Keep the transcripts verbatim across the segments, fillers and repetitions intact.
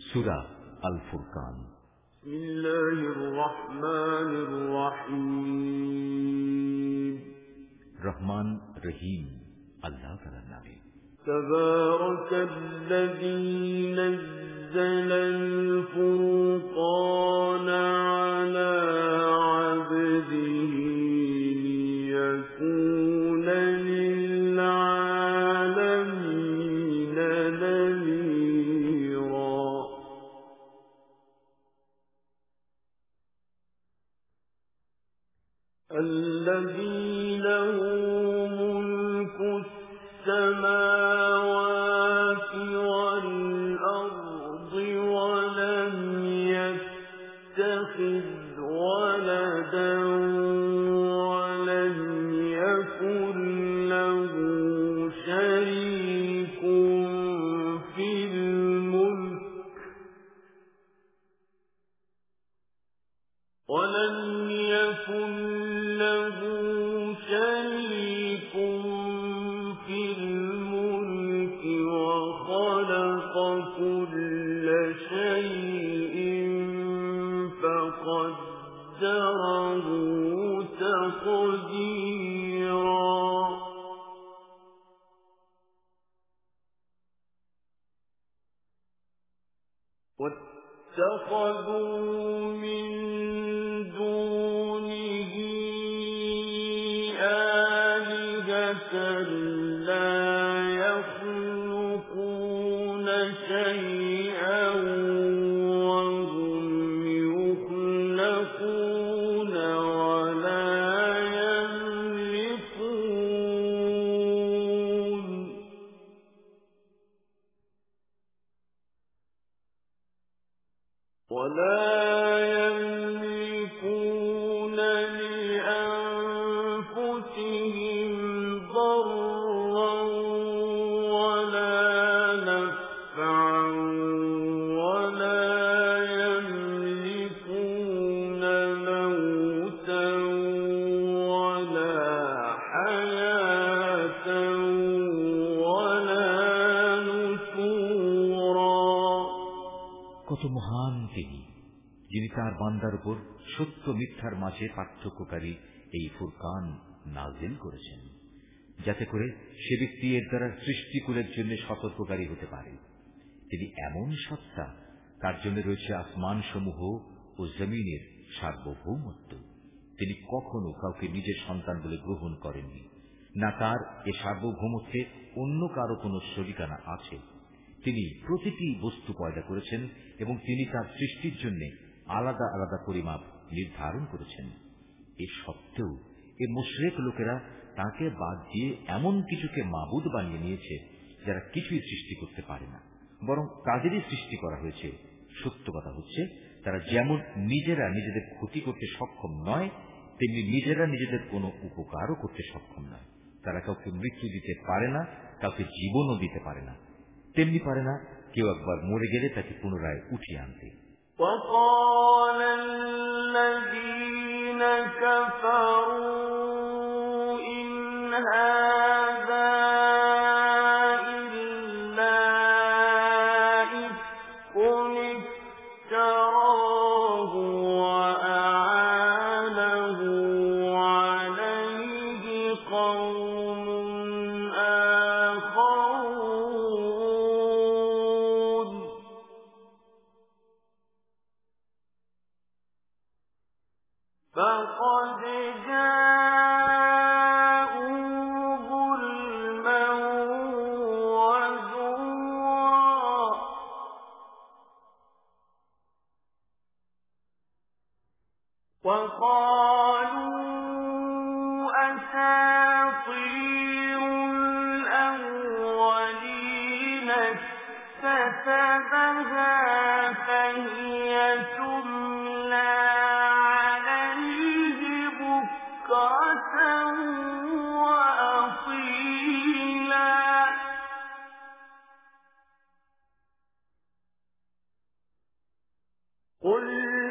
সূরা আল ফুরকান। বিসমিল্লাহির রহমানির রহিম। রহমান রহিম আল্লাহ তাআলার নামে। তাবারাকাল্লাযী নাযালাল ফুরকানা আলা আবদিহি লিয়াকুনা লিল আলামিনা নাযীরা। الذي له ملك السماوات والأرض ولم يتخذ ولدا ولم يكن له شريك في الملك ولم يكن له شريك في الملك وخلق كل شيء فقدره تقديرا. واتخذوا من دونه آلهة لا يخلقون شيئا وهم يخلقون ولا يملكون ولا يملكون لأنفسهم ضرا ولا نفعا ولا يملكون موتا ولا حياة ولا نشورا. কত মহান তিনি, যিনি তার বান্দার উপর সত্য মিথ্যার মাঝে পার্থক্যকারী এই ফুরকান নাযিল করেছেন, যাতে করে সে ব্যক্তি এর দ্বারা সৃষ্টিকুলের জন্য সতর্ককারী হতে পারে। তিনি এমন সত্তা, তার জন্য রয়েছে আসমান সমূহ ও জমিনের সার্বভৌমত্ব। তিনি কখনো কাউকে নিজের সন্তান বলে গ্রহণ করেননি, না তার এ সার্বভৌমত্বে অন্য কারো কোনো শরিকানা আছে। তিনি প্রতিটি বস্তু পয়দা করেছেন এবং তিনি তার সৃষ্টির জন্য আলাদা আলাদা পরিমাপ নির্ধারণ করেছেন। এ সত্ত্বেও এ মুশরিক লোকেরা তাকে বাদ দিয়ে এমন কিছুকে মাবুদ বানিয়ে নিয়েছে যারা কিছুই সৃষ্টি করতে পারে না, বরং তাদেরই সৃষ্টি করা হয়েছে। সত্য কথা হচ্ছে, তারা যেমন নিজেরা নিজেদের ক্ষতি করতে সক্ষম নয়, তেমনি নিজেরা নিজেদের কোনো উপকারও করতে সক্ষম নয়। তারা কাউকে মৃত্যু দিতে পারে না, কাউকে জীবনও দিতে পারে না, তেমনি পারে না কেউ একবার মরে গেলে তাকে পুনরায় উঠিয়ে আনতে। وقال الذين كفروا إن هذا إلا إفك افتراه وأعانه عليه قوم آخرون فقد جاءوا ظلما وزورا وقالوا أساطير الأولين اكتسبها فهي تملى عليه بكرة وأصيلا. قل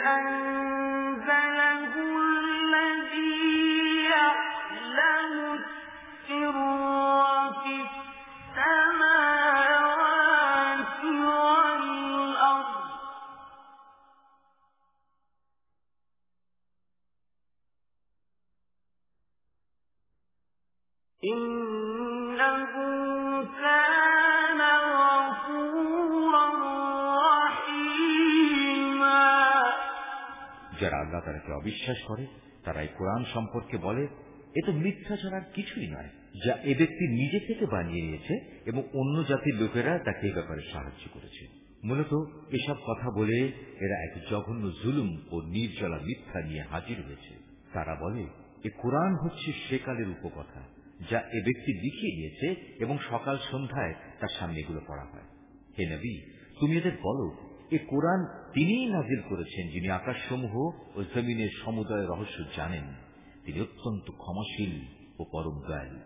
أنزله الذي يعلم السر في السماوات والأرض ইন্নাহু কানা গফুরার রাহিমা। যারা আল্লাহ তাআলাকে অবিশ্বাস করে তারা এই কোরআন সম্পর্কে বলে এ তো মিথ্যা ছাড়া কিছুই নয়, যা এ ব্যক্তি নিজে থেকে বানিয়ে নিয়েছে এবং অন্য জাতির লোকেরা তাকে এ ব্যাপারে সাহায্য করেছে। মূলত এসব কথা বলে এরা এক জঘন্য জুলুম ও নির্জলা মিথ্যা নিয়ে হাজির হয়েছে। তারা বলে এ কোরআন হচ্ছে সেকালের উপকথা, যা এ ব্যক্তি লিখিয়ে নিয়েছে এবং সকাল সন্ধ্যায় তার সামনে এগুলো পড়া হয়। হে নবী, তুমি এদের বলো এ কোরআন তিনিই নাজিল করেছেন, যিনি আকাশসমূহ ও জমিনের সমুদয় রহস্য জানেন। তিনি অত্যন্ত ক্ষমাশীল ও পরম দয়ালু।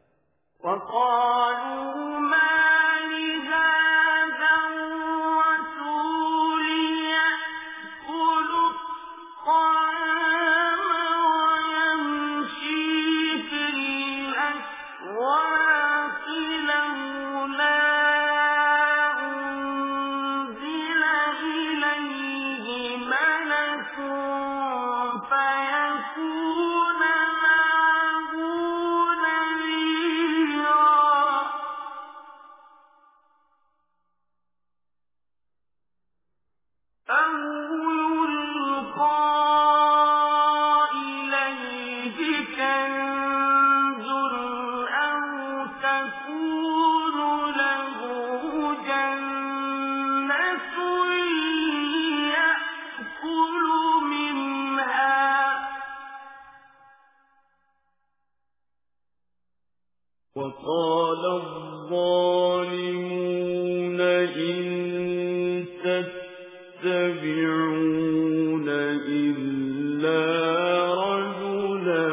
وقال الظالمون إن تتبعون إلا رجلا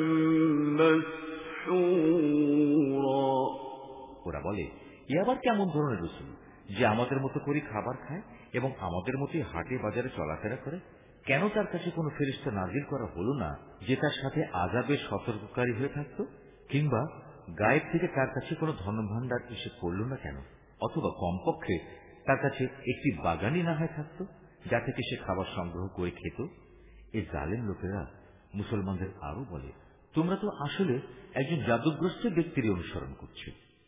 مسحورا। ওরা বলে এ আবার কেমন ধরনের রাসূল যে আমাদের মতো করে খাবার খায় এবং আমাদের মতোই হাটে বাজারে চলাফেরা করে? কেন তার কাছে কোনো ফেরেশতা নাজিল করা হলো না যে তার সাথে আযাবের সতর্ককারী হয়ে থাকত? কিংবা গায়েব থেকে তার কাছে কোনো ধনভাণ্ডার এসে পড়ল না কেন? অথবা কমপক্ষে তার কাছে একটি বাগানই না হয় থাকত, যা থেকে সে খাবার সংগ্রহ করে খেত? এই জালেম লোকেরা মুসলমানদের আরো বলে তোমরা তো আসলে একজন জাদুগ্রস্ত ব্যক্তির অনুসরণ করছো।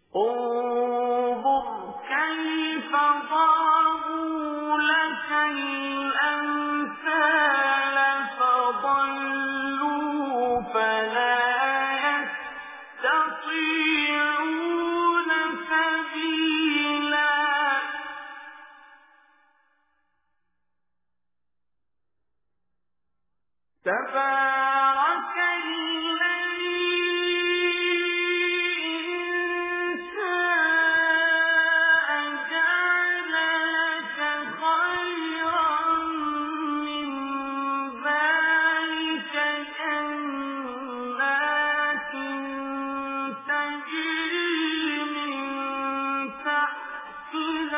تبارك الذي إن شاء جعل لك خيرا من ذلك جنات تجري من تحتها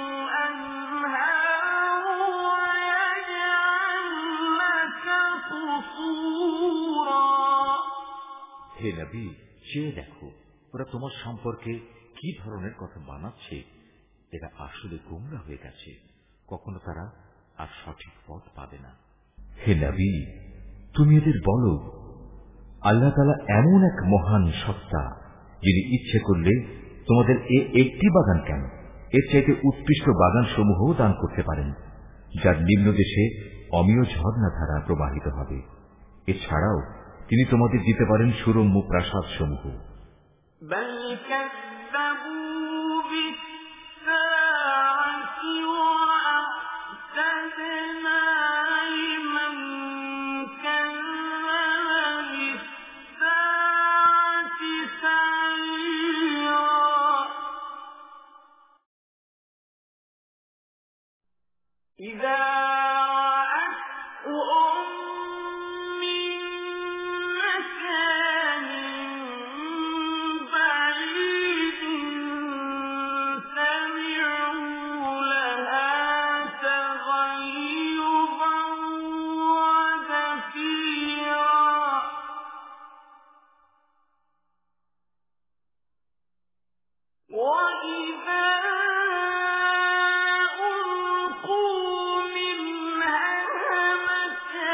الأنهار ويجعل لك قصورا। হে নবী, চেয়ে দেখো ওরা তোমার সম্পর্কে কি ধরনের কথা বানাচ্ছে। এরা আসলে গোমরা হয়ে গেছে, কখনো তারা আর সঠিক পথ পাবে না। হে নবী, তুমি এদের বলো আল্লাহ তাআলা এমন এক মহান সত্তা, যিনি ইচ্ছে করলে তোমাদের এ একটি বাগান কেন এর চাইতে উৎকৃষ্ট বাগান সমূহ দান করতে পারেন, যার নিম্নদেশে অমীয় ঝর্ণা ধারা প্রবাহিত হবে। এছাড়াও তিনি তোমাদের দিতে পারেন সুরম্য প্রাসাদ সমূহ। إذا رأتهم من مكان بعيد سمعوا لها تغيظا وزفيرا وإذا ألقوا منها مكانا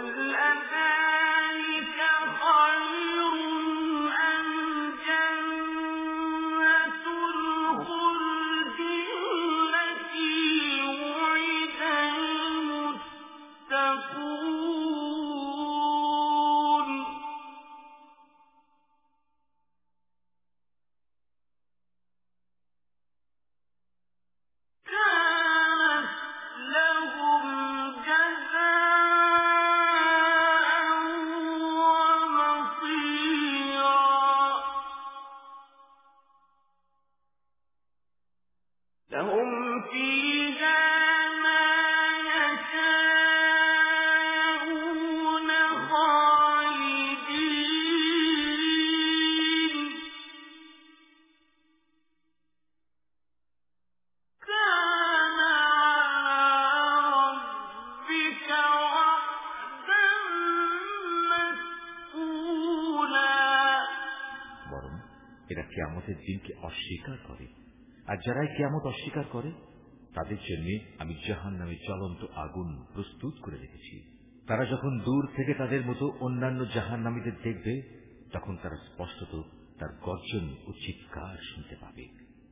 এরা কিয়ামতের দিনকে অস্বীকার করে, আর যারাই কিয়ামত অস্বীকার করে তাদের জন্য আমি জাহান্নামে জ্বলন্ত আগুন প্রস্তুত করে রেখেছি। তারা যখন দূর থেকে তাদের মতো অন্যান্য জাহান্নামীদের দেখবে, তখন তারা স্পষ্টত তার গর্জন ও চিৎকার শুনতে পাবে।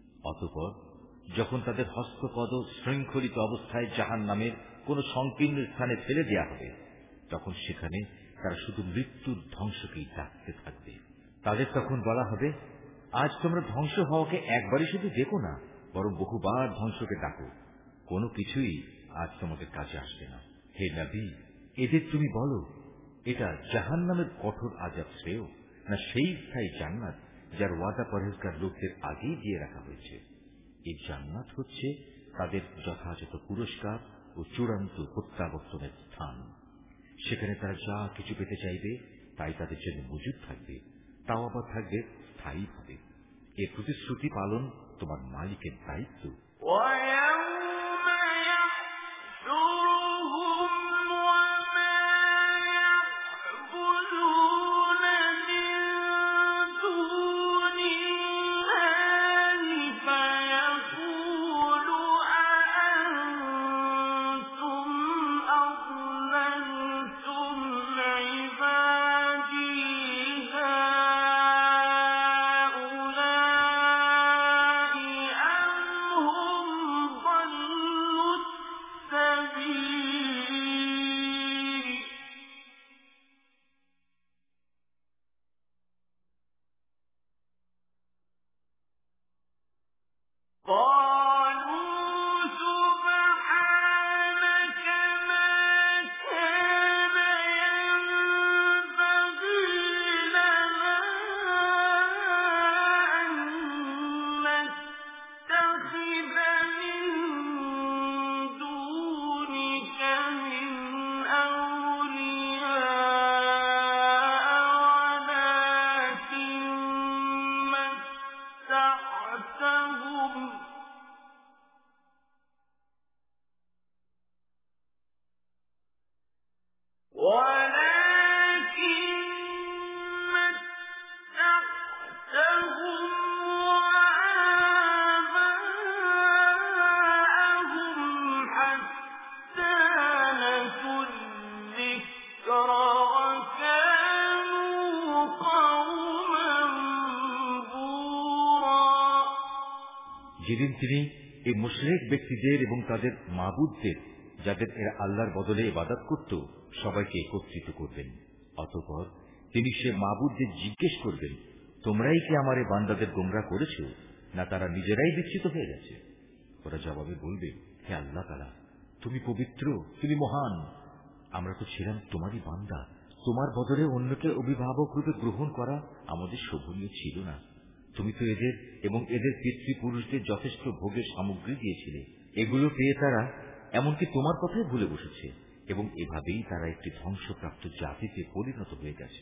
অতঃপর যখন তাদের হস্তপদ শৃঙ্খলিত অবস্থায় জাহান্নামের কোন সংকীর্ণ স্থানে ফেলে দেয়া হবে, তখন সেখানে তারা শুধু মৃত্যুর ধ্বংসকেই ডাকতে থাকবে। তাদের তখন বলা হবে, আজ তোমরা ধ্বংস হওয়াকে একবারই শুধু দেখো না, বরং বহুবার ধ্বংসকে ডাকো, কোনো কিছুই আজ তোমাদের কাজে আসবে না। হে নবী, এদের তুমি বলো, এটা জাহান্নামের কঠোর আযাব শ্রেয়, না সেই স্থায়ী জান্নাত যার ওয়াদা পরহেজগার লোকদের আগেই দিয়ে রাখা হয়েছে। এই জান্নাত হচ্ছে তাদের যথাযথ পুরস্কার ও চূড়ান্ত প্রত্যাবর্তনের স্থান। সেখানে তারা যা কিছু পেতে চাইবে তাই তাদের জন্য মজুদ থাকবে, তাও আবার থাকবে স্থায়ীভাবে। এ প্রতিশ্রুতি পালন তোমার মালিকের দায়িত্ব। যেদিন তিনি এই মুশরিক ব্যক্তিদের এবং তাদের মাবুদদের, যাদের এরা আল্লাহর বদলে ইবাদত করত, সবাইকে একত্রিত করবেন। অতঃপর তিনি সে মাবুদদের জিজ্ঞেস করবেন, তোমরাই কি আমার এই বান্দাদের গোমরাহ করেছ, না তারা নিজেরাই বিচ্যুত হয়ে গেছে? ওরা জবাবে বলবে, হে আল্লাহ তাআলা, তুমি পবিত্র, তুমি মহান। আমরা তো ছিলাম তোমারই বান্দা, তোমার বদলে অন্যকে অভিভাবক রূপে গ্রহণ করা আমাদের শোভনীয় ছিল না। তুমি তো এদের এবং এদের পিতৃপুরুষদের যথেষ্ট ভোগের সামগ্রী দিয়েছিলে। এগুলো পেয়ে তারা এমনকি তোমার কথাই ভুলে বসেছে, এবং এভাবেই তারা একটি ধ্বংসপ্রাপ্ত জাতিতে পরিণত হয়ে গেছে।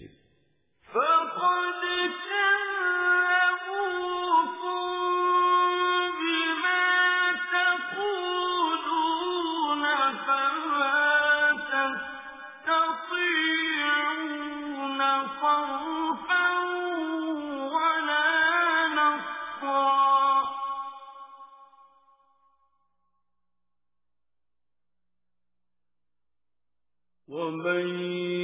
ومن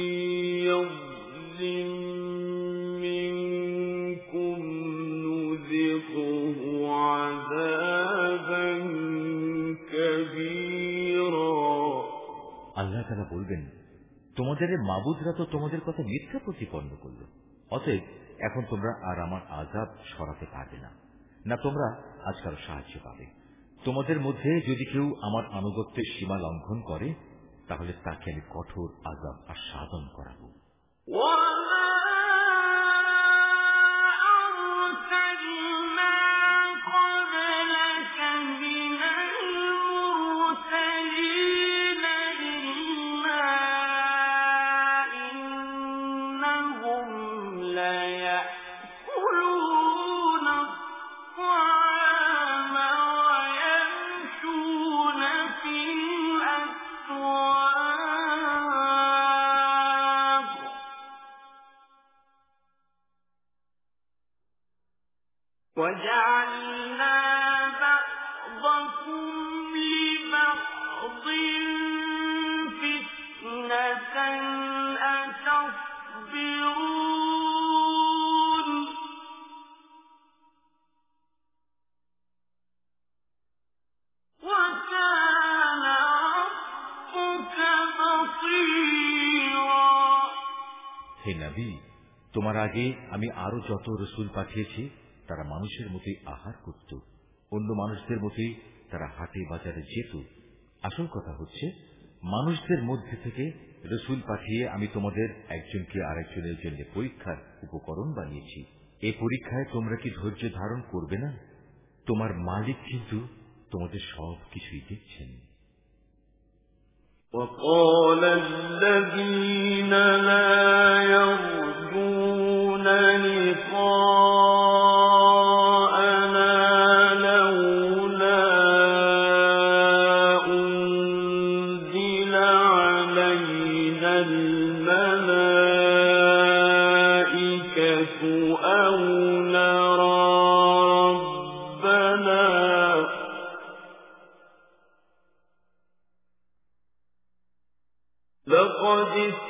ইসরায়েলের মাবুদরা তো তোমাদের কথা মিথ্যা প্রতিপন্ন করল। অতএব এখন তোমরা আর আমার আযাব সরাতে পারবে না, না তোমরা আজ কারো সাহায্য পাবে। তোমাদের মধ্যে যদি কেউ আমার আনুগত্যের সীমা লঙ্ঘন করে, তাহলে তাকে আমি কঠোর আযাব আস্বাদন করাবো। وَجَعَلْنَا بَعْضَكُمْ لِبَعْضٍ فِتْنَةً أَتَصْبِرُونَ وَكَانَ رَبُّكَ بَصِيرًا। হে নবী, তোমার আগে আমি আরো যত রাসূল পাঠিয়েছি তারা মানুষের মতোই আহার করত, অন্য মানুষদের মতোই তারা হাটে বাজারে যেত। আসল কথা হচ্ছে, মানুষদের মধ্যে থেকে রাসূল পাঠিয়ে আমি তোমাদের একজনকে আরেকজনের জন্য পরীক্ষার উপকরণ বানিয়েছি। এই পরীক্ষায় তোমরা কি ধৈর্য ধারণ করবে না? তোমার মালিক কিন্তু তোমাদের সব কিছুই দেখছেন। وقال الذين لا يرجون لقاءنا لولا أنزل علينا الملائكة أو نرى ربنا لقد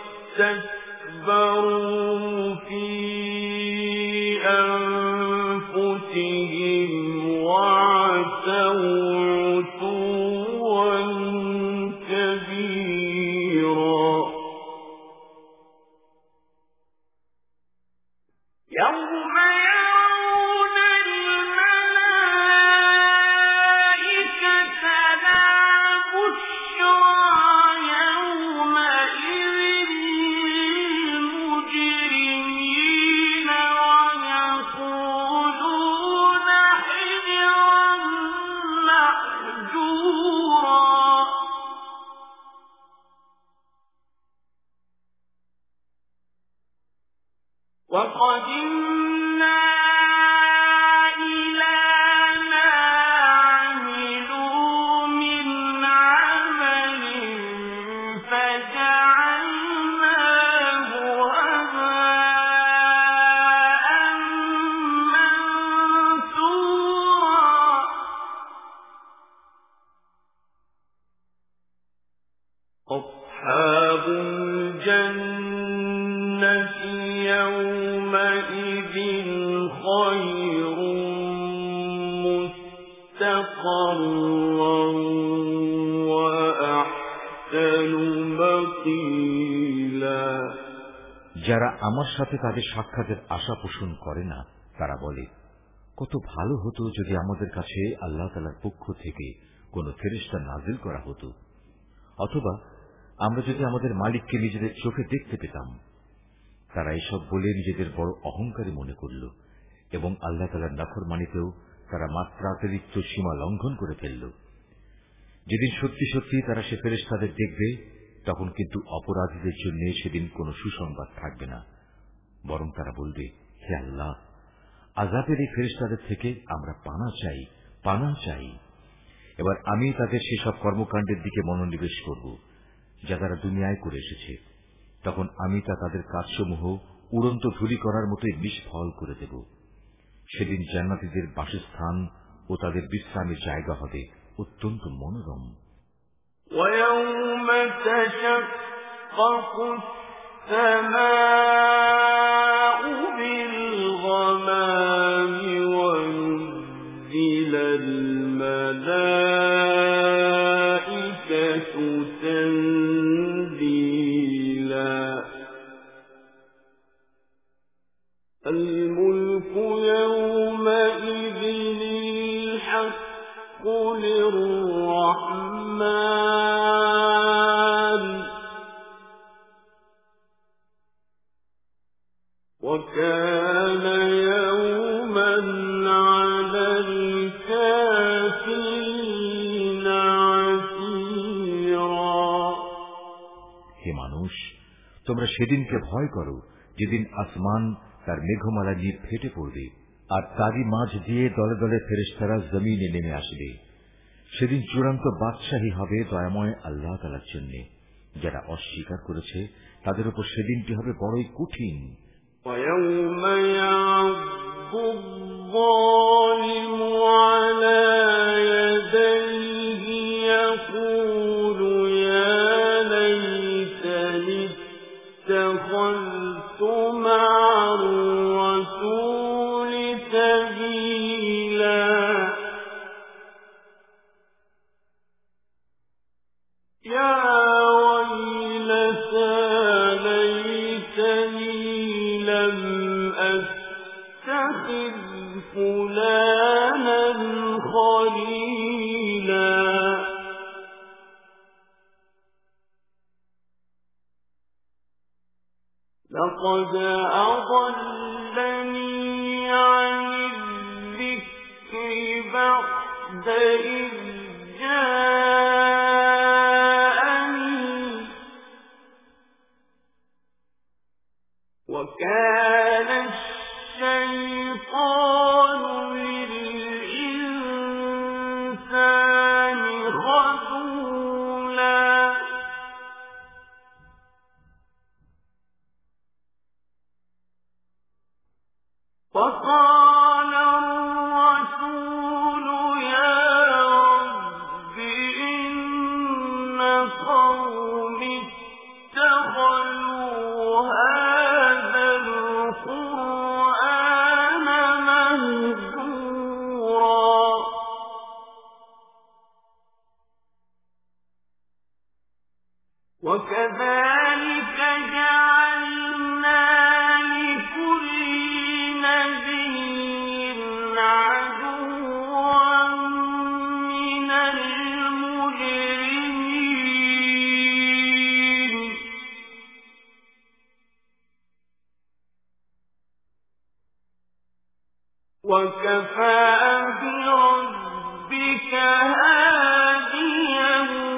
استكبروا في أنفسهم وعتوا عتوا كبيرا يوم يرون الملائكة لا بشرى وَقَدِمْنَا إِلَى مَا عَمِلُوا مِنْ عَمَلٍ فَجَعَلْنَاهُ هَبَاءً مَنثُورًا أَصْحَابُ الْجَنَّةِ يومئذ خير مستقرا وأحسن مقيلا। যারা আমার সাথে তাদের সাক্ষাতের আশা পোষণ করে না, তারা বলে, কত ভালো হতো যদি আমাদের কাছে আল্লাহ তাআলার পক্ষ থেকে কোন ফেরেশতা নাজিল করা হতো, অথবা আমরা যদি আমাদের মালিককে নিজেদের চোখে দেখতে পেতাম। তারা এসব বলে নিজেদের বড় অহংকারী মনে করল এবং আল্লাহ তাআলার নাফরমানিতেও তারা মাত্রাতিরিক্ত সীমা লঙ্ঘন করে ফেলল। যেদিন সত্যি সত্যি তারা সে ফেরেশতাদের দেখবে, তখন কিন্তু অপরাধীদের জন্য সেদিন কোনো সুসংবাদ থাকবে না, বরং তারা বলবে, হে আল্লাহ, আযাবের এই ফেরেশতাদের থেকে আমরা পানা চাই, পানা চাই। এবার আমি তাদের সেসব কর্মকাণ্ডের দিকে মনোনিবেশ করব যা তারা দুনিয়ায় করে এসেছে। তখন আমি তা তাদের কাজসমূহ উড়ন্ত ধূলি করার মতোই নিষ্ফল করে দেব। সেদিন জান্নাতীদের বাসস্থান ও তাদের বিশ্রামের জায়গা হবে অত্যন্ত মনোরম। وَيَوْمَ تَشَقَّقُ السَّمَاءُ بِالْغَمَامِ وَنُزِّلَ الْمَلَائِكَةُ تَنزِيلًا الملك يومئذ الحق للرحمن وكان يوما على الكافرين عسيرا। হে মানুষ, তোমরা সেদিনকে ভয় করো যেদিন আসমান তার মেঘমালা নিয়ে ফেটে পড়বে আর তারই মাঝ দিয়ে দলে দলে ফেরেশতারা জমিনে নেমে আসবে। সেদিন চূড়ান্ত বাদশাহী হবে দয়াময় আল্লাহ তাআলার জন্য। যারা অস্বীকার করেছে তাদের উপর সেদিনটি হবে বড়ই কঠিন। وَيَوْمَ يَعَضُّ الظَّالِمُ عَلَى يَدَيْهِ يَقُولُ يَا لَيْتَنِي اتَّخَذْتُ مَعَ الرَّسُولِ سَبِيلًا يَا وَيْلَتَى لَيْتَنِي لم أتخذ فلانا خليلا لقد أضلني عن الذكر بعد إذ جاءني وكان الشيطان للإنسان خذولا وقال الرسول يا رب إن قومي اتخذوا هذا القرآن مهجورا وكذلك جعلنا لكل نبي عدوا من المجرمين وكفى بربك هاديا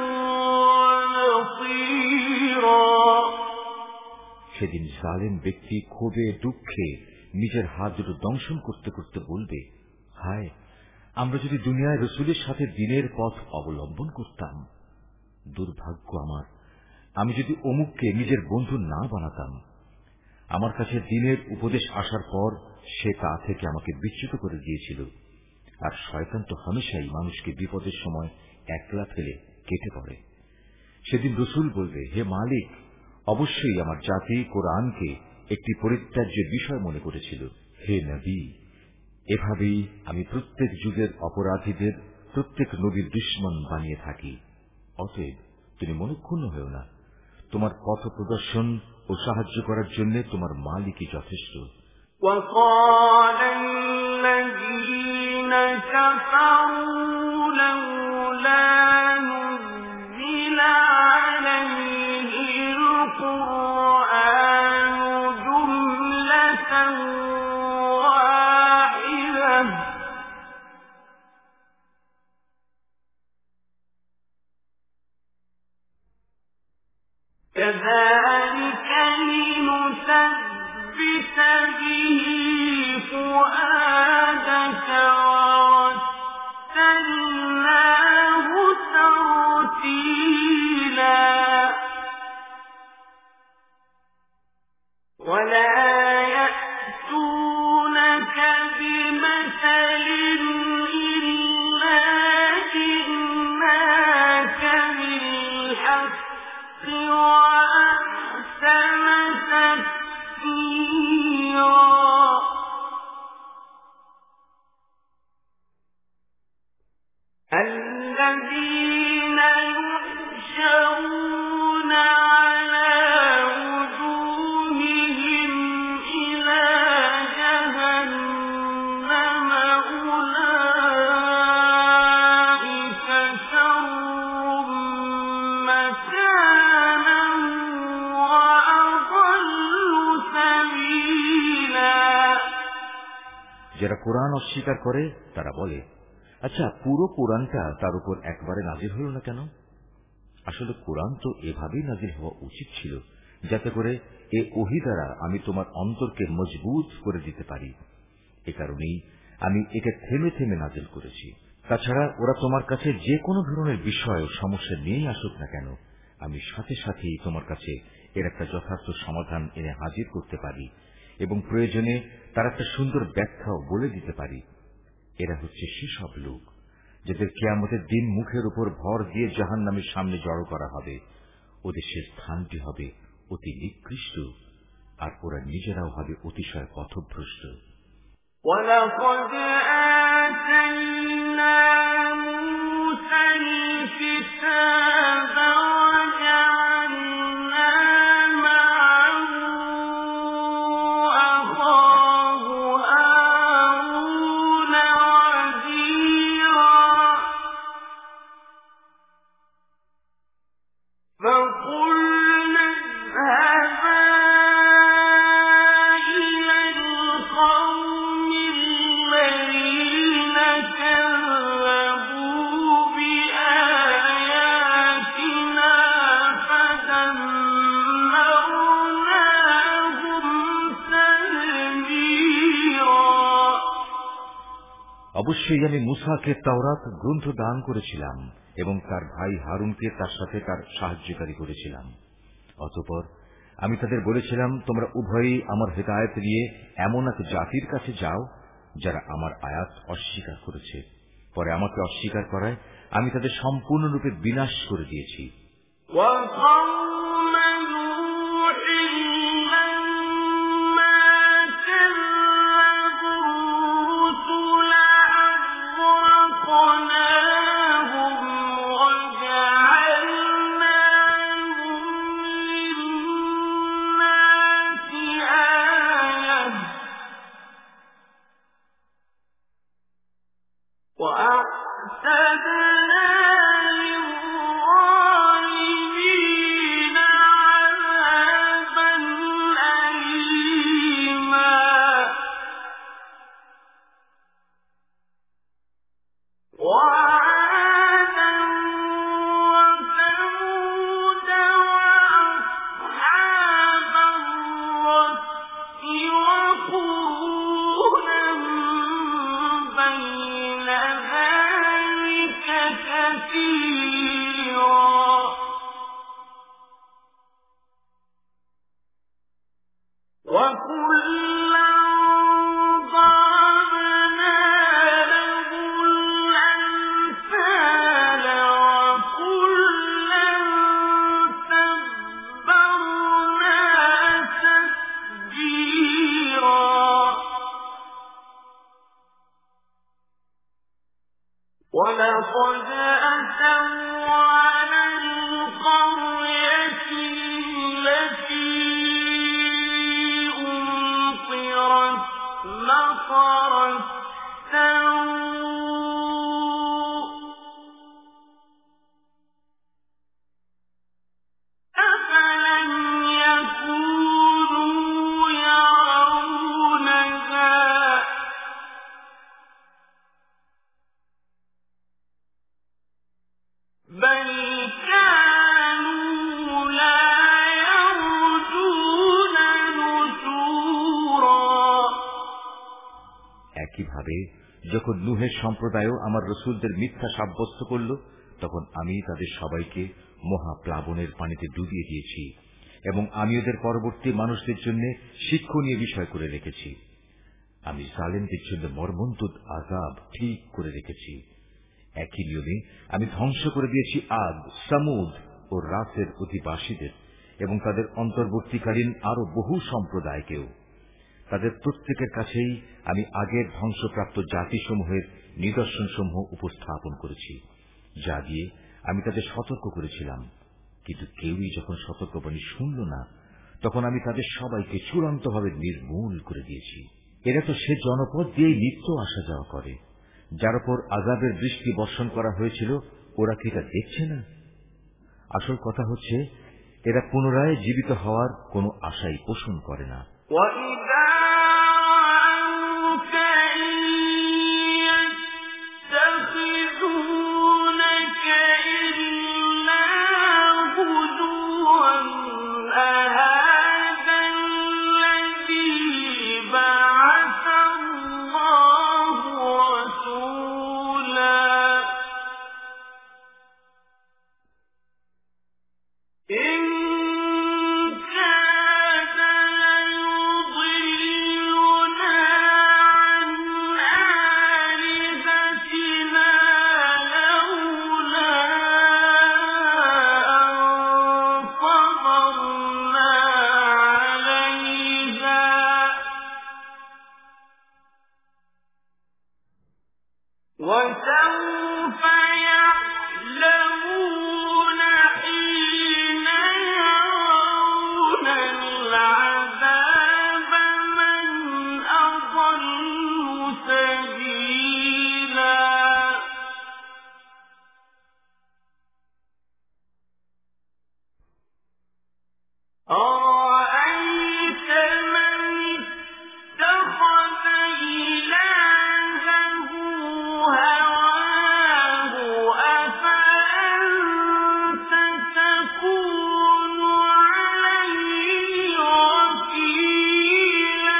ونصيرا। সেদিন জালেম ব্যক্তি ক্ষোভে দুঃখে নিজের হাত দুটো দংশন করতে করতে বলবে, হায়, আমরা যদি দুনিয়ায় রসুলের সাথে দিনের পথ অবলম্বন করতাম। দুর্ভাগ্য আমার, আমি যদি অমুককে নিজের বন্ধু না বানাতাম। আমার কাছে দিনের উপদেশ আসার পর সে তা থেকে আমাকে বিচ্যুত করে দিয়েছিল। আর শয়তান তো হামেশাই মানুষকে বিপদের সময় একলা ফেলে কেটে পড়ে। সেদিন রসুল বলবে, হে মালিক, অবশ্যই আমার জাতি কোরআনকে একটি পরিত্যাজ্য বিষয় মনে করেছিল। হে নবী, এভাবেই আমি প্রত্যেক যুগের অপরাধীদের প্রত্যেক নবীর দুশমন বানিয়ে থাকি। অতএব তুমি মনক্ষুণ্ণ হও না। তোমার পথ প্রদর্শন ও সাহায্য করার জন্য তোমার মালিকই যথেষ্ট। وقال الذين كفروا لولا نزل عليه القرآن جملة واحدة كذلك لنثبت به فؤادك ورتلناه ترتيلا ولا يأتونك بمثل إلا جئناك بالحق وأحسن تفسيرا الذين يحشرون على وجوههم إلى যারা কোরআন অস্বীকার করে তারা বলে, আচ্ছা পুরো কোরআনটা তার উপর একবারে নাজিল হল না কেন? আসলে কোরআন তো এভাবেই নাজিল হওয়া উচিত ছিল, যাতে করে এ ওহী দ্বারা আমি তোমার অন্তরকে মজবুত করে দিতে পারি। এ কারণেই আমি একে থেমে থেমে নাজিল করেছি। তাছাড়া ওরা তোমার কাছে যে কোনো ধরনের বিষয় ও সমস্যা নিয়েই আসুক না কেন, আমি সাথে সাথেই তোমার কাছে এর একটা যথার্থ সমাধান এনে হাজির করতে পারি এবং প্রয়োজনে তার একটা সুন্দর ব্যাখ্যাও বলে দিতে পারি। এরা হচ্ছে সেসব লোক যাদের কিয়ামতের দিন মুখের উপর ভর দিয়ে জাহান্নামের সামনে জড়ো করা হবে। ওদের সে স্থানটি হবে অতি নিকৃষ্ট, আর ওরা নিজেরাও হবে অতিশয় পথভ্রষ্ট। وَلَقَدْ آتَيْنَا مُوسَى الْكِتَابَ وَجَعَلْنَا مَعَهُ أَخَاهُ هَارُونَ وَزِيرًا فَقُلْنَا اذْهَبَا অবশ্যই আমি মূসাকে তাওরাত গ্রন্থ দান করেছিলাম এবং তার ভাই হারুনকে তার সাথে তার সাহায্যকারী করেছিলাম। অতঃপর আমি তাদের বলেছিলাম, তোমরা উভয়ই আমার হিদায়াত নিয়ে এমন এক জাতির কাছে যাও যারা আমার আয়াত অস্বীকার করেছে। পরে আমাকে অস্বীকার করায় আমি তাদের সম্পূর্ণরূপে বিনাশ করে দিয়েছি। وَلَقَدْ أَتَوْا عَلَى الْقَرْيَةِ الَّتِي أُمْطِرَتْ مَطَرَ السَّوْءِ أَفَلَمْ يَكُونُوا يَرَوْنَهَا بَلْ كَانُوا لَا يَرْجُونَ نُشُورًا। একইভাবে যখন নূহের সম্প্রদায়ও আমার রাসূলদের মিথ্যা সাব্যস্ত করল, তখন আমি তাদের সবাইকে মহাপ্লাবনের পানিতে ডুবিয়ে দিয়েছি এবং আমি ওদের পরবর্তী মানুষদের জন্য শিক্ষণীয় বিষয় করে রেখেছি। আমি জালেমদের জন্য মর্মন্তুদ আযাব ঠিক করে রেখেছি। একই নিয়মে আমি ধ্বংস করে দিয়েছি আদ, সামুদ ও রাসের অধিবাসীদের এবং তাদের অন্তর্বর্তীকালীন আরো বহু সম্প্রদায়কেও। তাদের প্রত্যেকের কাছেই আমি আগের ধ্বংসপ্রাপ্ত জাতিসমূহের নিদর্শনসমূহ উপস্থাপন করেছি, যা দিয়ে আমি তাদের সতর্ক করেছিলাম। কিন্তু কেউই যখন সতর্কবাণী শুনল না, তখন আমি তাদের সবাইকে চূড়ান্তভাবে নির্মূল করে দিয়েছি। এরা তো সে জনপদ দিয়েই নিত্য আসা যাওয়া করে, যার উপর আযাবের বৃষ্টি বর্ষণ করা হয়েছিল। ওরা কি এটা দেখছে না? আসল কথা হচ্ছে, এরা পুনরায় জীবিত হওয়ার কোনো আশাই পোষণ করে না। وَإِذَا رَأَوْكَ العذاب من أضل سبيلا أرأيت من اتخذ إلهه هواه أفأنت تكون عليه وكيلا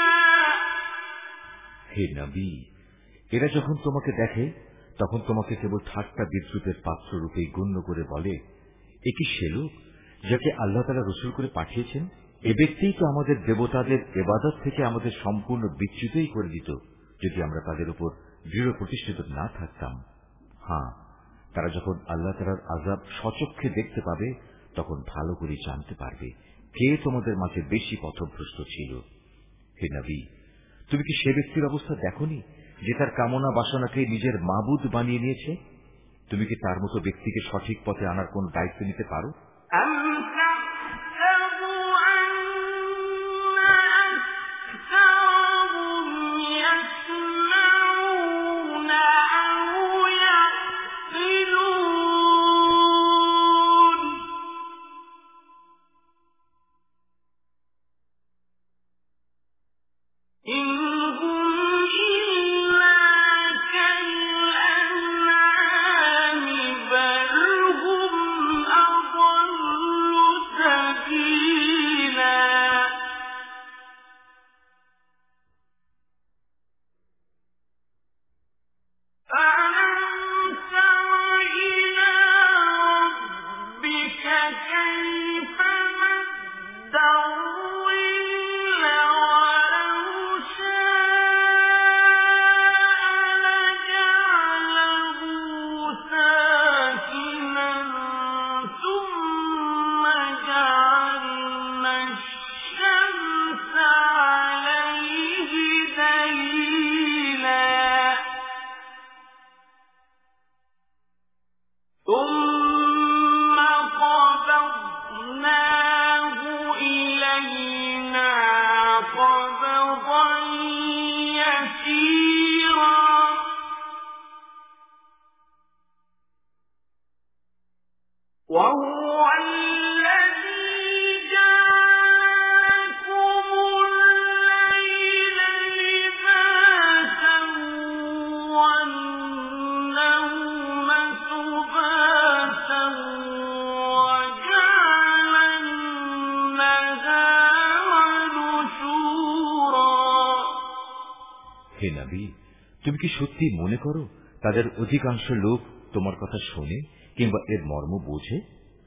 হে নবী, এরা যখন তোমাকে দেখে তখন তোমাকে কেবল ঠাট্টা বিদ্রুপের পাত্র রূপেই গণ্য করে বলে, এ কি সে লোক যাকে আল্লাহ তাআলা রাসূল করে পাঠিয়েছেন? এ ব্যক্তিই তো আমাদের দেবতাদের ইবাদত থেকে আমাদের সম্পূর্ণ বিচ্যুতই করে দিত যদি আমরা তাদের উপর দৃঢ় প্রতিষ্ঠিত না থাকতাম। হ্যাঁ, তারা যখন আল্লাহ তাআলার আযাব স্বচক্ষে দেখতে পাবে তখন ভালো করে জানতে পারবে কে তোমাদের মাঝে বেশি পথভ্রষ্ট ছিল। হে নবী, তুমি কি সে ব্যক্তির অবস্থা দেখোনি যে তার কামনা বাসনাকে নিজের মাবুদ বানিয়ে নিয়েছে? তুমি কি তার মতো ব্যক্তিকে সঠিক পথে আনার কোন দায়িত্ব নিতে পারো? হে নবী, তুমি কি সত্যি মনে করো তাদের অধিকাংশ লোক তোমার কথা শোনে কিংবা এর মর্ম বোঝে?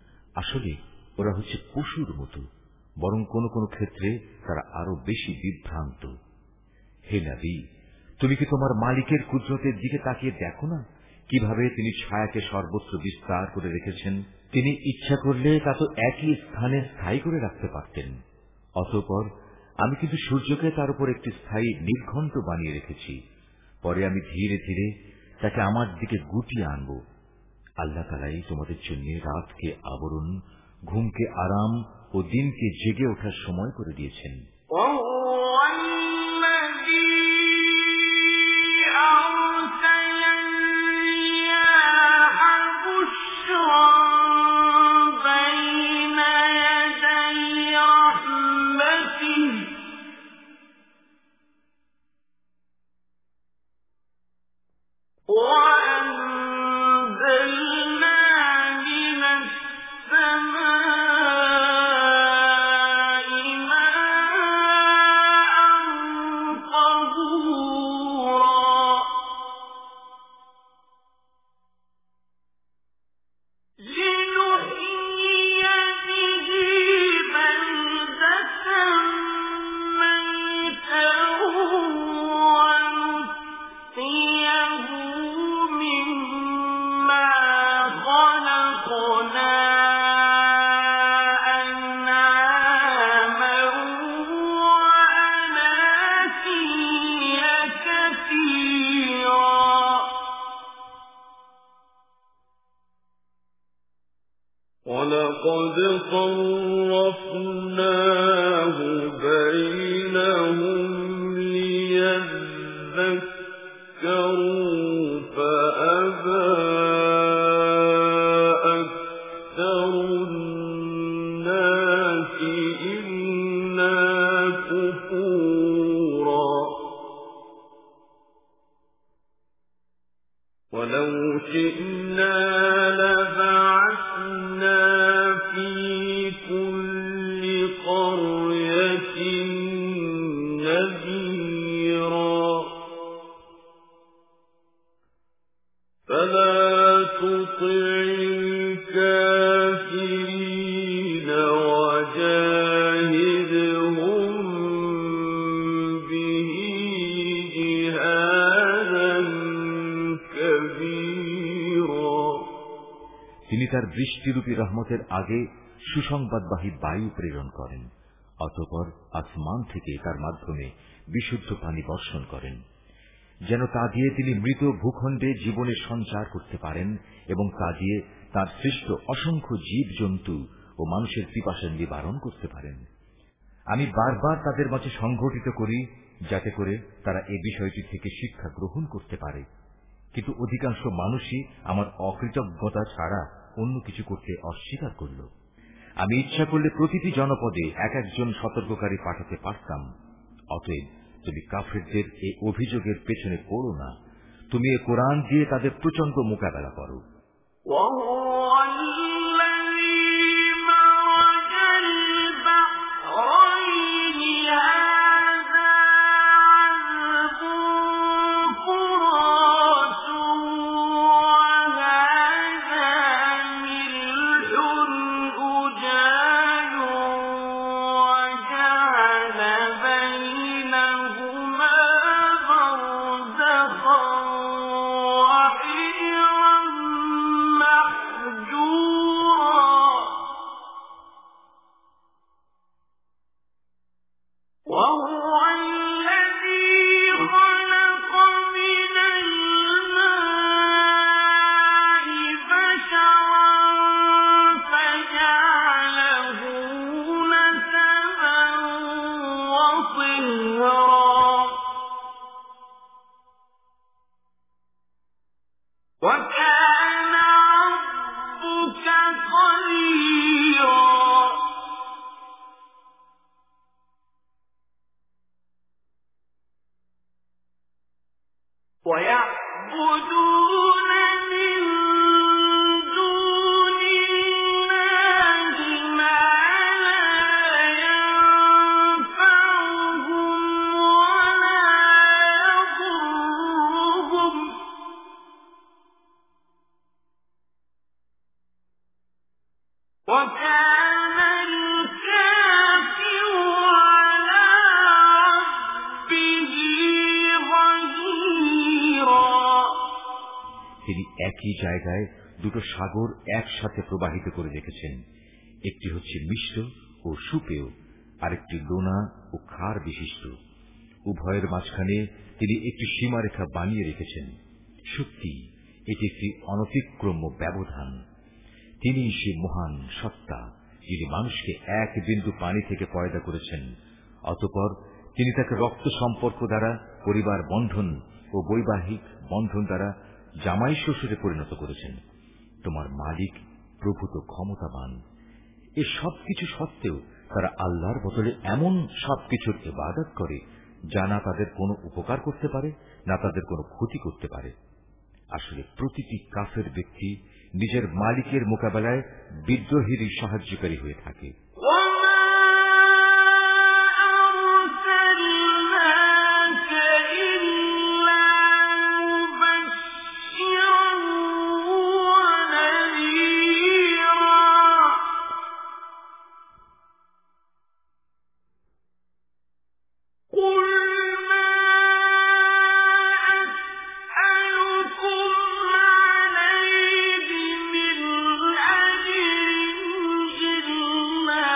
আসলে ওরা হচ্ছে পশুর মতো, বরং কোন কোন ক্ষেত্রে তারা আরো বেশি বিভ্রান্ত। হে নবী, তুমি কি তোমার মালিকের কুদরতের দিকে তাকিয়ে দেখো না কিভাবে তিনি ছায়াকে সর্বত্র বিস্তার করে রেখেছেন? তিনি ইচ্ছা করলে তা তো একই স্থানে স্থায়ী করে রাখতে পারতেন। অতঃপর আমি কিন্তু সূর্যকে তার উপর একটি স্থায়ী নির্ঘণ্ট বানিয়ে রেখেছি। পরে আমি ধীরে ধীরে তাকে আমার দিকে গুটিয়ে আনব। আল্লাহ তাআলাই তোমাদের জন্য রাতকে আবরণ, ঘুমকে আরাম ও দিনকে জেগে ওঠার সময় করে দিয়েছেন। وَلَقَدْ صَرَّفْنَاهُ شئنا لبعثنا في كل قرية نذيرا فلا تطع الكافرين وجاهدهم به جهادا كبيرا তিনি তার বৃষ্টিরূপী রহমতের আগে সুসংবাদবাহী বায়ু প্রেরণ করেন, অতঃপর আসমান থেকে তার মাধ্যমে বিশুদ্ধ পানি বর্ষণ করেন, যেন তা দিয়ে তিনি মৃত ভূখণ্ডে জীবনের সঞ্চার করতে পারেন এবং তা দিয়ে তার সৃষ্ট অসংখ্য জীব জন্তু ও মানুষের পিপাসা নিবারণ করতে পারেন। আমি বারবার তাদের মাঝে সংঘটিত করি যাতে করে তারা এই বিষয়টি থেকে শিক্ষা গ্রহণ করতে পারে, কিন্তু অধিকাংশ মানুষই আমার অকৃতজ্ঞতা ছাড়া অন্য কিছু করতে অস্বীকার করল। আমি ইচ্ছা করলে প্রতিটি জনপদে এক একজন সতর্ককারী পাঠাতে পারতাম। অতএব তুমি কাফেরদের এই অভিযোগের পেছনে পড়ো না, তুমি এ কোরআন দিয়ে তাদের প্রচন্ড মোকাবেলা করো। তিনি একই জায়গায় দুটো সাগর একসাথে প্রবাহিত করে রেখেছেন, একটি হচ্ছে মিষ্ট ও সুপেয়, আরেকটি লোনা ও ক্ষার বিশিষ্ট। উভয়ের মাঝখানে তিনি একটি সীমারেখা বানিয়ে রেখেছেন। সত্যি এটি একটি অনতিক্রম্য ব্যবধান। তিনি সে মহান সত্তা যিনি মানুষকে এক বিন্দু পানি থেকে পয়দা করেছেন, অতঃপর তিনি তাকে রক্ত সম্পর্ক দ্বারা পরিবার বন্ধন ও বৈবাহিক বন্ধন দ্বারা জামাই শ্বশুরে পরিণত করেছেন। তোমার মালিক প্রভূত ক্ষমতাবান। এ সবকিছু সত্ত্বেও তারা আল্লাহর বদলে এমন সবকিছুর ইবাদত করে যা না তাদের কোনো উপকার করতে পারে না তাদের কোনো ক্ষতি করতে পারে। আসলে প্রতিটি কাফের ব্যক্তি নিজের মালিকের মোকাবেলায় বিদ্রোহীরই সাহায্যকারী হয়ে থাকে। إِلَّا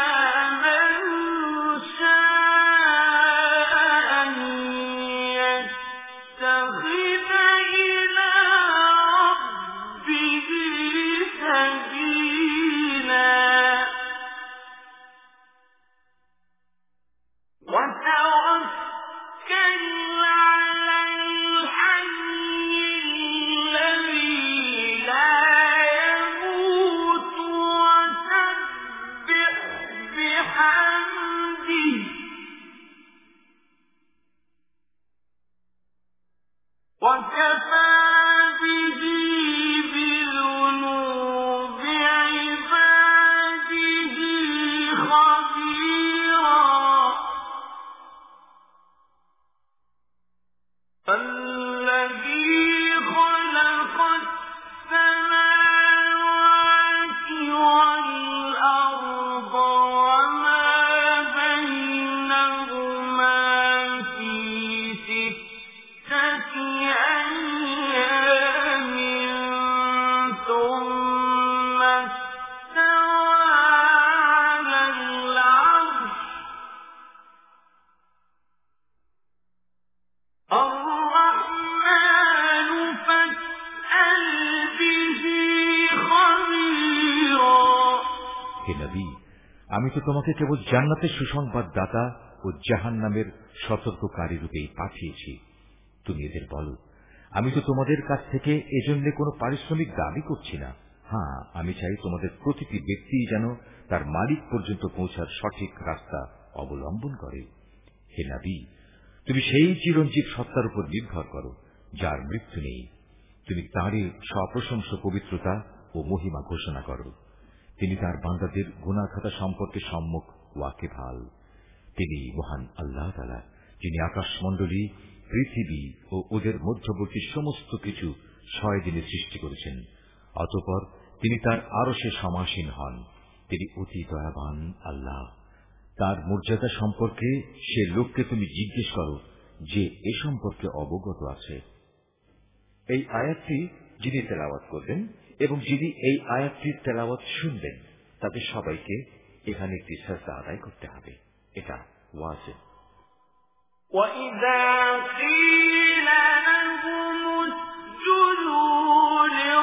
হে নবী, আমি তো তোমাকে কেবল জান্নাতের সুসংবাদ দাতা ও জাহান্নামের সতর্ককারী রূপেই পাঠিয়েছি। তুমি এদের বলো, আমি তো তোমাদের কাছ থেকে এজন্য কোনো পারিশ্রমিক দাবি করছি না। হ্যাঁ, আমি চাই তোমাদের প্রতিটি ব্যক্তি যেন তার মালিক পর্যন্ত পৌঁছার সঠিক রাস্তা অবলম্বন করে। হে নবী, তুমি সেই চিরঞ্জীব সত্তার উপর নির্ভর করো যার মৃত্যু নেই। তুমি তাঁরই সপ্রশংস পবিত্রতা ও মহিমা ঘোষণা করো। তিনি তার বান্দাদের গুনাহ খাতা সম্পর্কে সম্মুখ ওয়াকিবহাল। তিনি মহান আল্লাহ তাআলা, যিনি আকাশমণ্ডলী, পৃথিবী ও ওদের মধ্যবর্তী সমস্ত কিছু ছয় দিনে সৃষ্টি করেছেন। অতঃপর তিনি তার আরশে সমাসীন হন। তিনি অতি দয়াবান আল্লাহ। তার মর্যাদা সম্পর্কে সে লোককে তুমি জিজ্ঞেস করো যে এ সম্পর্কে অবগত আছে। এই আয়াতটি যিনি তেলাওয়াত করবেন এবং যিনি এই আয়াতটির তেলাওয়াত শুনবেন, তাদের সবাইকে এখানে একটি সাজদা আদায় করতে হবে। এটা ওয়াজিব। وَإِذَا قِيلَ لَهُمُ اسْجُدُوا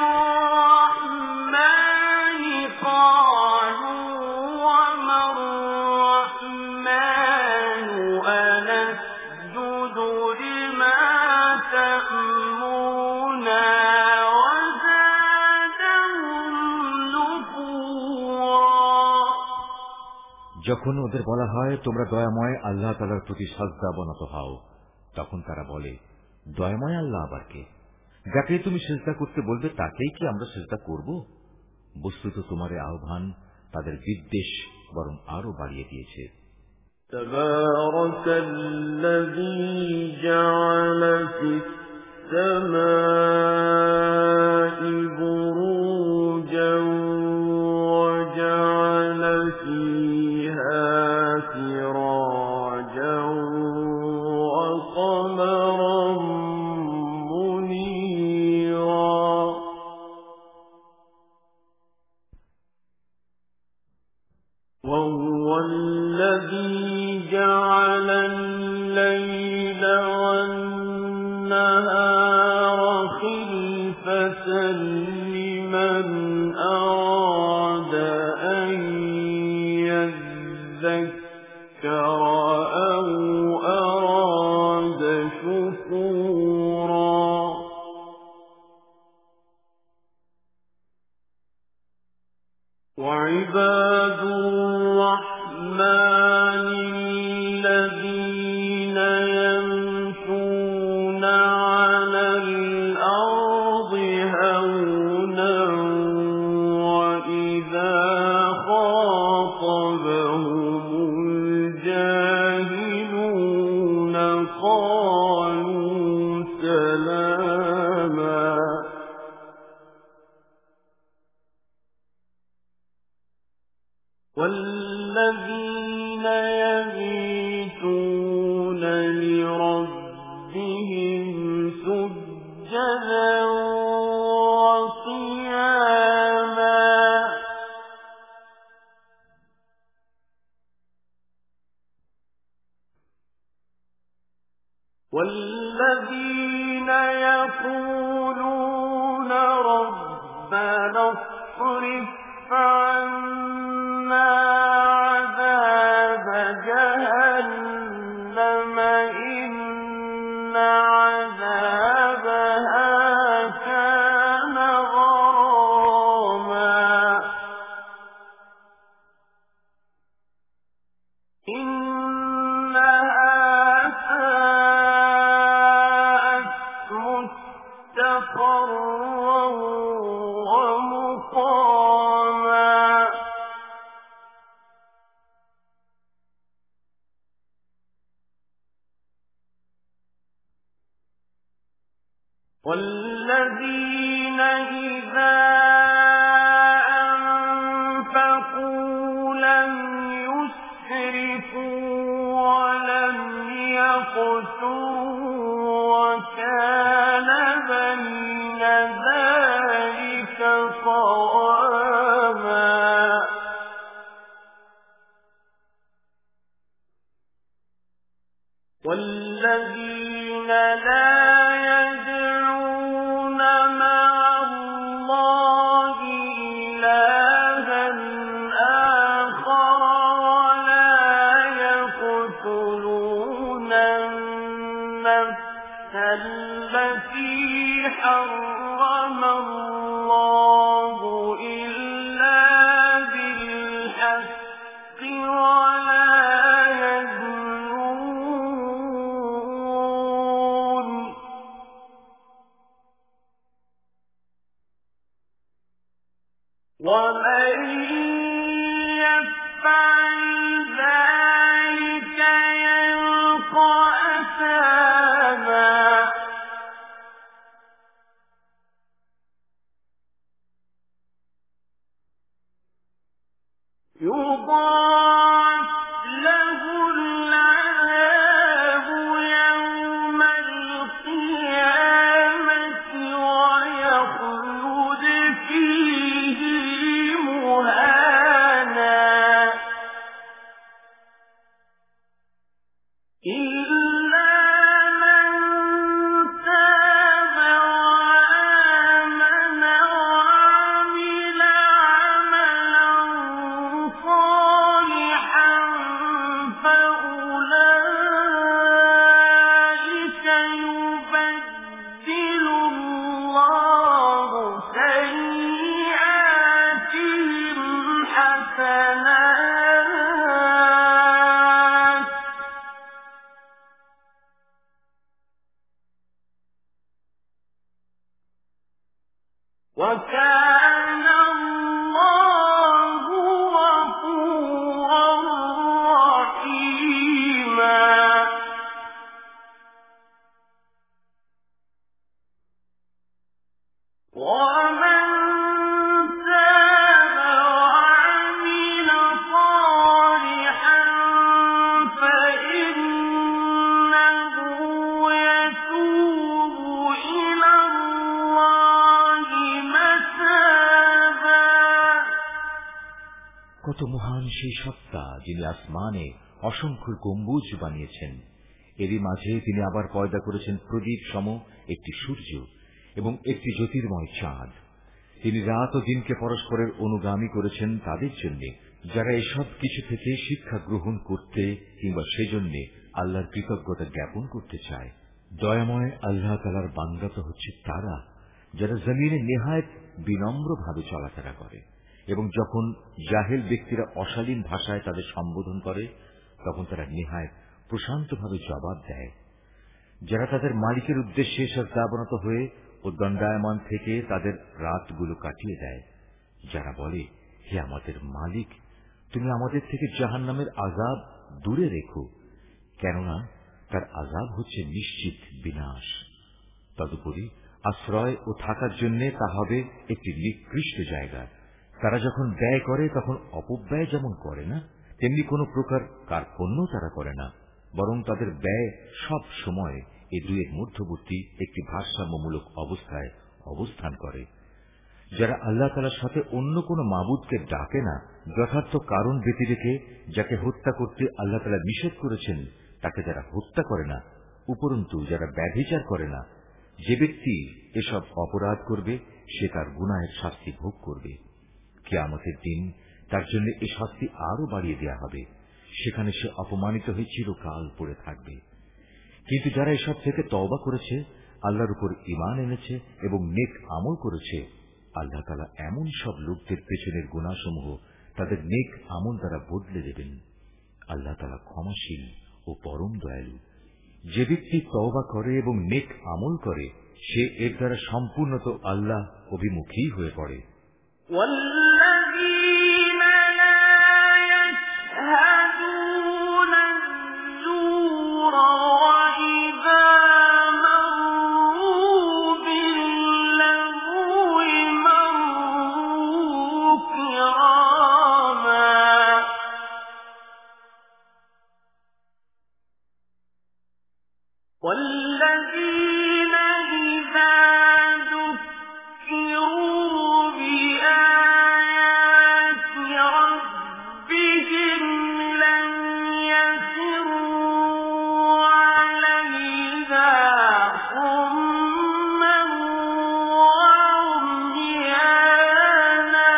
لِلرَّحْمَنِ قَالُوا وَمَا الرَّحْمَنُ أَنَسْجُدُ لِمَا تَأْمُرُنَا وَزَادَهُمْ نُفُورًا। যখন ওদের বলা হয় তোমরা দয়াময় আল্লাহ তাআলার প্রতি সাজদা অবনত হও, তখন তারা বলে, দয়াময় আল্লাহ আবার কে? যাকে তুমি সিজদা করতে বলবে তাকেই কি আমরা সিজদা করব? বস্তুত তোমার আহ্বান তাদের বিদ্বেষ বরং আরো বাড়িয়ে দিয়েছে। তাবারাকাল্লাযী জা'আলা ফিস সামাই বুরুজান ওয়া জা'আলা ফীহা সিরাজান ওয়া কমারান মুনীরা। وهو الذي جعل الليل والنهار خلفة لمن أراد أن يذكر أو أراد شكورا. وعباد الرحمن الذين يمشون على الأرض هونا وإذا خاطبهم الجاهلون قالوا سلاما. والذين يبيتون لربهم سجدا وقياما. والذين يقولون ربنا اصرف عنا عذاب جهنم إن عذابها كان غراما. إنها ساءت مستقرا ومقاما. والذين إذا أنفقوا لم يسرفوا ولم يقتروا وكان بين ذلك قواما. والذين لا يدعون مع الله إلها التي حرم الله إلا بالحق ولا يزنون ومن يفعل ذلك يلقى أثاما يضاعف له العذاب يوم القيامة ويخلد فيه مهانا إلا من تاب وآمن وعمل عملا صالحا فأولئك يبدل الله سيئاتهم حسنات وكان الله غفورا رحيما ومن تاب وعمل صالحا فإنه يتوب إلى الله متابا কত মহান সেই সত্তা যিনি আসমানে অসংখ্য গম্বুজ বানিয়েছেন, এরই মাঝে তিনি আবার পয়দা করেছেন প্রদীপ সম একটি সূর্য এবং একটি জ্যোতির্ময় চাঁদ। তিনি রাত ও দিনকে পরস্পরের অনুগামী করেছেন তাদের জন্য যারা এসব কিছু থেকে শিক্ষা গ্রহণ করতে কিংবা সেজন্য আল্লাহর কৃতজ্ঞতা জ্ঞাপন করতে চায়। দয়াময় আল্লাহ তাআলার বান্দা তো হচ্ছে তারা যারা জমিনে নেহায়েত বিনম্রভাবে চলাফেরা করে এবং যখন জাহেল ব্যক্তিরা অশালীন ভাষায় তাদের সম্বোধন করে তখন তারা নেহায়েত প্রশান্তভাবে জবাব দেয়, যারা তাদের মালিকের উদ্দেশ্যে শ্রদ্ধাবনত হয়ে ও দণ্ডায়মান থেকে তাদের রাতগুলো কাটিয়ে দেয়, যারা বলে, হে আমাদের মালিক, তুমি আমাদের থেকে জাহান্নামের আযাব দূরে রেখো, কেননা তার আযাব হচ্ছে নিশ্চিত বিনাশ। তদুপরি আশ্রয় ও থাকার জন্য তা হবে একটি নিকৃষ্ট জায়গা। তারা যখন ব্যয় করে তখন অপব্যয় যেমন করে না, তেমনি কোনো প্রকার কার্পণ্য তারা করে না, বরং তাদের ব্যয় সব সময় এই দুইয়ের মধ্যবর্তী একটি ভারসাম্যমূলক অবস্থায় অবস্থান করে। যারা আল্লাহ তাআলার সাথে অন্য কোনো মাবুদকে ডাকে না, যথার্থ কারণ ব্যতি রেখে যাকে হত্যা করতে আল্লাহ তাআলা নিষেধ করেছেন তাকে যারা হত্যা করে না, উপরন্তু যারা ব্যভিচার করে না, যে ব্যক্তি এসব অপরাধ করবে সে তার গুনাহের শাস্তি ভোগ করবে। কিয়ামতের দিন তার জন্য এই শাস্তি আরো বাড়িয়ে দেওয়া হবে, সেখানে সে অপমানিত হয়ে চিরকাল পড়ে থাকবে। কিন্তু যারা এসব থেকে তওবা করেছে, আল্লাহর উপর ঈমান এনেছে এবং নেক আমল করেছে, আল্লাহ তাআলা এমন সব লোকদের পেছনের গুনাহসমূহ তাদের নেক আমল দ্বারা বদলে দেবেন। আল্লাহ তাআলা ক্ষমাশীল ও পরম দয়ালু। যে ব্যক্তি তওবা করে এবং নেক আমল করে সে এর দ্বারা সম্পূর্ণত আল্লাহ অভিমুখী হয়ে পড়ে। والذين لا يشهدون الزور وإذا مروا باللغو مروا كراما والذين إذا ذكروا بآيات ربهم لم يخروا عليها صما وعميانا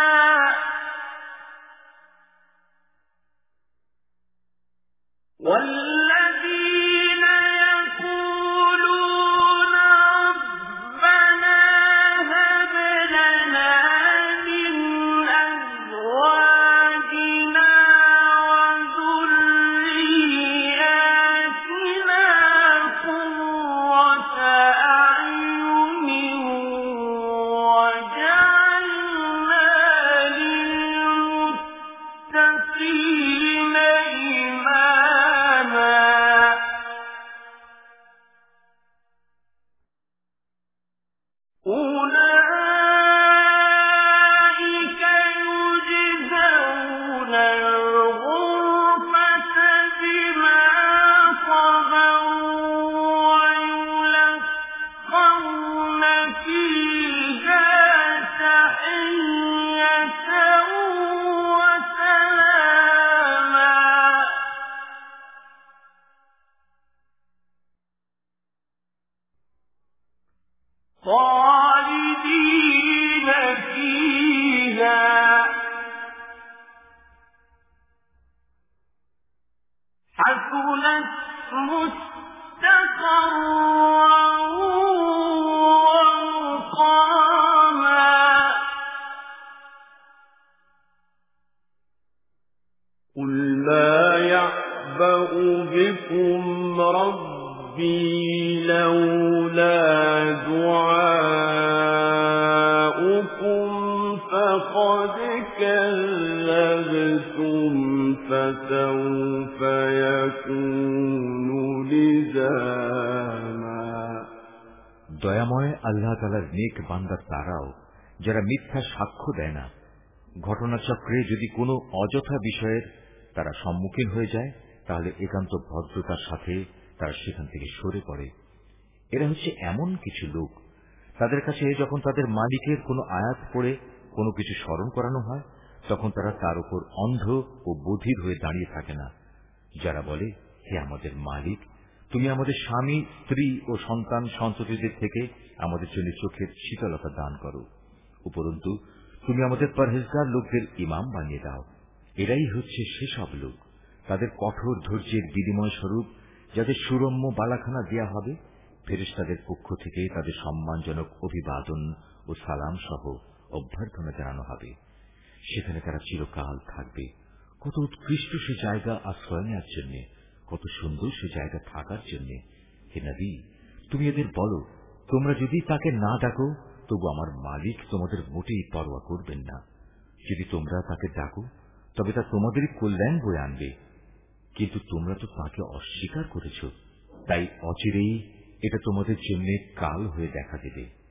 والذين يقولون خالدين فيها حسنت مستقرا ومقاما قل ما يعبأ بكم ربي لولا دعاؤكم فقد كذبتم فسوف يكون لزاما দয়াময় আল্লাহ তাআলার নেক বান্দা তারাও যারা মিথ্যা সাক্ষ্য দেয় না। ঘটনাচক্রে যদি কোনো অযথা বিষয়ের তারা সম্মুখীন হয়ে যায় তাহলে একান্ত ভদ্রতার সাথে তারা সেখান থেকে সরে পড়ে। এরা হচ্ছে এমন কিছু লোক, তাদের কাছে যখন তাদের মালিকের কোনো আয়াত পড়ে কোনো কিছু স্মরণ করানো হয় তখন তারা তার উপর অন্ধ ও বধির হয়ে দাঁড়িয়ে থাকে না, যারা বলে, হে আমাদের মালিক, তুমি আমাদের স্বামী, স্ত্রী ও সন্তান সন্ততিদের থেকে আমাদের জন্য চোখের শীতলতা দান করো, উপরন্তু তুমি আমাদের পরহেজগার লোকদের ইমাম বানিয়ে দাও। এরাই হচ্ছে সেসব লোক, তাদের কঠোর ধৈর্যের বিনিময় স্বরূপ যাদের সুরম্য বালাখানা দেয়া হবে, ফেরেশতাদের পক্ষ থেকে তাদের সম্মানজনক অভিবাদন ও সালাম সহ অভ্যর্থনা জানানো হবে। সেখানে তারা চিরকাল থাকবে। কত উৎকৃষ্ট সে জায়গা আশ্রয় নেওয়ার জন্য, কত সুন্দর সে জায়গা থাকার জন্য। হে নবী, তুমি এদের বলো, তোমরা যদি তাকে না ডাকো তবু আমার মালিক তোমাদের মোটেই পরোয়া করবেন না। যদি তোমরা তাকে ডাকো তবে তা তোমাদেরই কল্যাণ বয়ে আনবে, কিন্তু তোমরা তো তাকে অস্বীকার করেছ, তাই অচিরেই এটা তোমাদের জন্য কাল হয়ে দেখা দেবে।